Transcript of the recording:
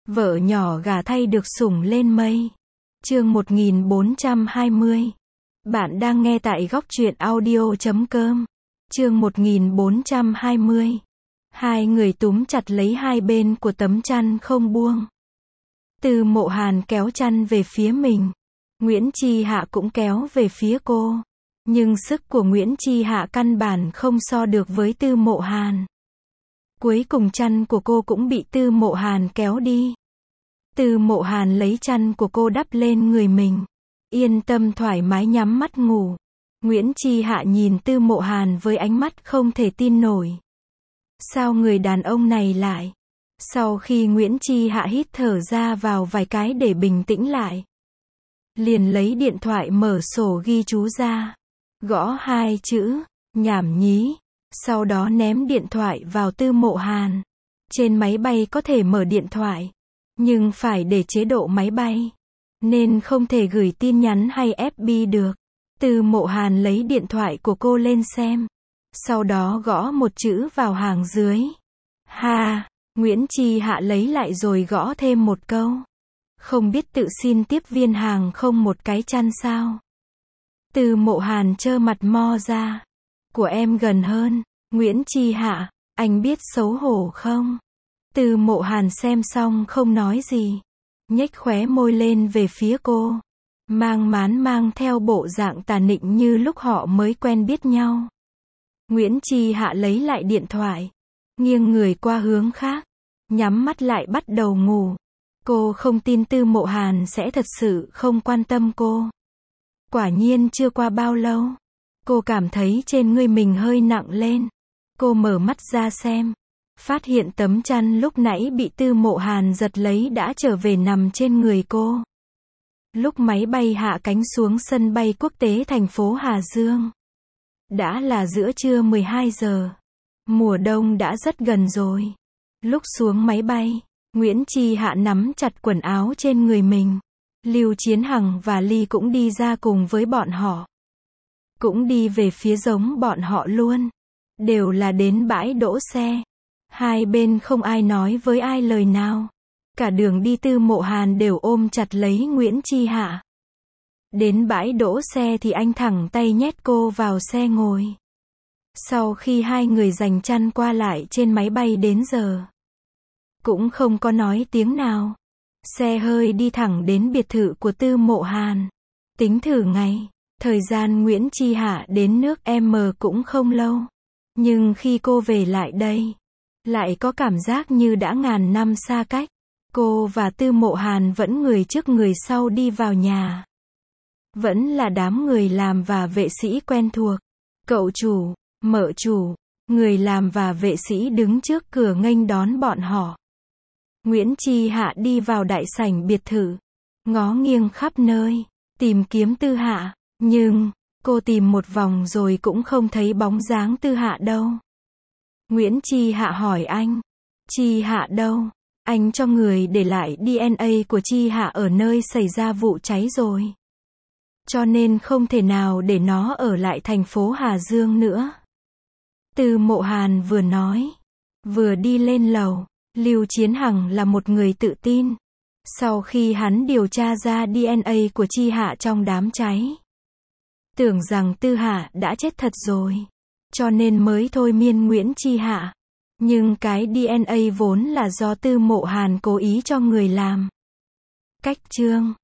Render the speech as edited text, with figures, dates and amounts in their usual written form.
Vợ nhỏ gả thay được sủng lên mây. Chương 1420. Bạn đang nghe tại góc truyện audio.com. Chương 1420. Hai người túm chặt lấy hai bên của tấm chăn không buông. Từ Mộ Hàn kéo chăn về phía mình. Nguyễn Chi Hạ cũng kéo về phía cô. Nhưng sức của Nguyễn Chi Hạ căn bản không so được với Tư Mộ Hàn. Cuối cùng chăn của cô cũng bị Tư Mộ Hàn kéo đi. Tư Mộ Hàn lấy chăn của cô đắp lên người mình. Yên tâm thoải mái nhắm mắt ngủ. Nguyễn Chi Hạ nhìn Tư Mộ Hàn với ánh mắt không thể tin nổi. Sao người đàn ông này lại? Sau khi Nguyễn Chi Hạ hít thở ra vào vài cái để bình tĩnh lại, liền lấy điện thoại mở sổ ghi chú ra. Gõ hai chữ, nhảm nhí. Sau đó ném điện thoại vào Tư Mộ Hàn. Trên máy bay có thể mở điện thoại, nhưng phải để chế độ máy bay, nên không thể gửi tin nhắn hay FB được. Tư Mộ Hàn lấy điện thoại của cô lên xem. Sau đó gõ một chữ vào hàng dưới. Ha, Nguyễn Chi Hạ lấy lại rồi gõ thêm một câu. Không biết tự xin tiếp viên hàng không một cái chăn sao? Tư Mộ Hàn trơ mặt mo ra. Của em gần hơn. Nguyễn Chi Hạ, anh biết xấu hổ không? Tư Mộ Hàn xem xong không nói gì. Nhếch khóe môi lên về phía cô. Mang theo bộ dạng tà nịnh như lúc họ mới quen biết nhau. Nguyễn Chi Hạ lấy lại điện thoại. Nghiêng người qua hướng khác. Nhắm mắt lại bắt đầu ngủ. Cô không tin Tư Mộ Hàn sẽ thật sự không quan tâm cô. Quả nhiên chưa qua bao lâu, cô cảm thấy trên người mình hơi nặng lên. Cô mở mắt ra xem. Phát hiện tấm chăn lúc nãy bị Tư Mộ Hàn giật lấy đã trở về nằm trên người cô. Lúc máy bay hạ cánh xuống sân bay quốc tế thành phố Hà Dương, đã là giữa trưa 12 giờ. Mùa đông đã rất gần rồi. Lúc xuống máy bay, Nguyễn Chi Hạ nắm chặt quần áo trên người mình. Lưu Chiến Hằng và Ly cũng đi ra cùng với bọn họ. Cũng đi về phía giống bọn họ luôn. Đều là đến bãi đỗ xe. Hai bên không ai nói với ai lời nào. Cả đường đi Tư Mộ Hàn đều ôm chặt lấy Nguyễn Chi Hạ. Đến bãi đỗ xe thì anh thẳng tay nhét cô vào xe ngồi. Sau khi hai người giành chăn qua lại trên máy bay đến giờ, cũng không có nói tiếng nào. Xe hơi đi thẳng đến biệt thự của Tư Mộ Hàn. Tính thử ngày, thời gian Nguyễn Chi Hạ đến nước M cũng không lâu. Nhưng khi cô về lại đây, lại có cảm giác như đã ngàn năm xa cách. Cô và Tư Mộ Hàn vẫn người trước người sau đi vào nhà. Vẫn là đám người làm và vệ sĩ quen thuộc. Cậu chủ, mợ chủ, người làm và vệ sĩ đứng trước cửa nghênh đón bọn họ. Nguyễn Chi Hạ đi vào đại sảnh biệt thự, ngó nghiêng khắp nơi, tìm kiếm Tư Hạ, nhưng cô tìm một vòng rồi cũng không thấy bóng dáng Tư Hạ đâu. Nguyễn Chi Hạ hỏi anh, Chi Hạ đâu? Anh cho người để lại DNA của Chi Hạ ở nơi xảy ra vụ cháy rồi, cho nên không thể nào để nó ở lại thành phố Hà Dương nữa. Tư Mộ Hàn vừa nói, vừa đi lên lầu. Lưu Chiến Hằng là một người tự tin. Sau khi hắn điều tra ra DNA của Chi Hạ trong đám cháy, tưởng rằng Tư Hạ đã chết thật rồi, cho nên mới thôi miên Nguyễn Chi Hạ. Nhưng cái DNA vốn là do Tư Mộ Hàn cố ý cho người làm. Cách chương